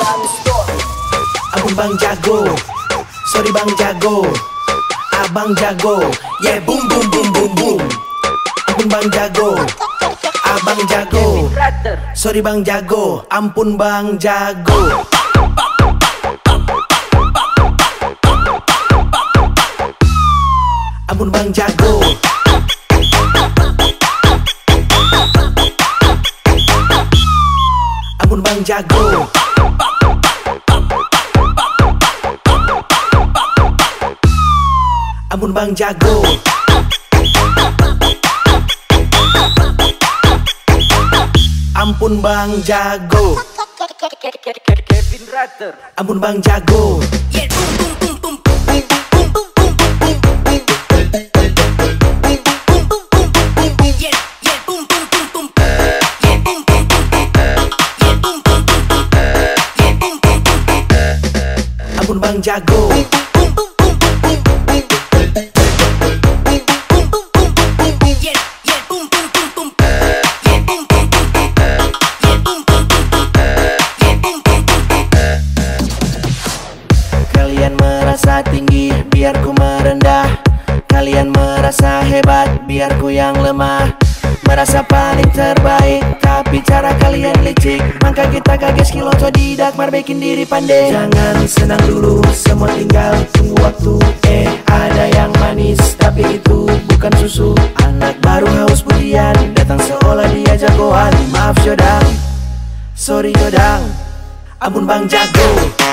Ampun bang jago, sorry bang jago, abang jago, yeah boom boom boom boom boom. Ampun bang jago, abang jago, sorry bang jago, ampun bang jago. Ampun bang jago, ampun bang jago, ampun bang jago. Ampun bang jago, Kevin Rater. ampun bang jago. Ampun bang jago, kalian merasa tinggi, biar ku merendah. Kalian merasa hebat, biar ku yang lemah. Merasa paling terbaik, tapi cara kalian licik. Maka kita kaget skill otodidak, marbekin diri pandai. Jangan senang dulu, semua tinggal tunggu waktu. Ada yang manis, tapi itu bukan susu. Anak baru haus pujian, datang seolah dia jagoan. Maaf Jodang, sorry Jodang, ampun bang jago.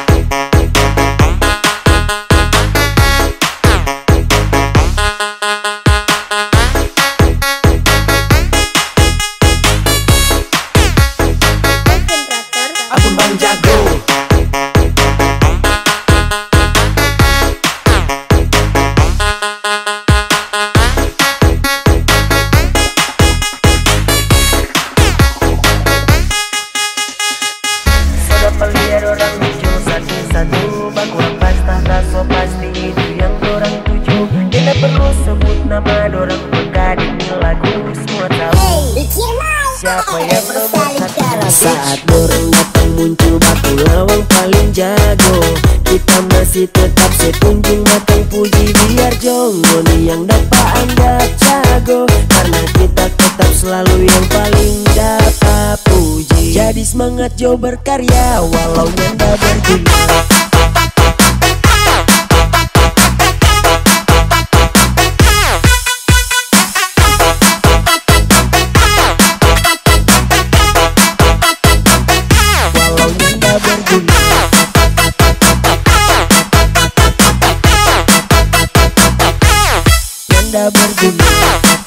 Ampun bang jago, Sudah melihat orang lucu satu-satu, baku lepas tangga so pasti itu yang dorang tuju. Tidak perlu sebut nama dorang peka di lagu, semua tahu siapa yang nomor satu. Saat dorang datang muncul baku lawang paling jago. Kita masih tetap sekunjung matang puji, biar jongo nih yang dapat anda jago. Karena kita tetap selalu yang paling dapat puji. Jadi semangat Jo berkarya walau nyanda berguna. Berguna.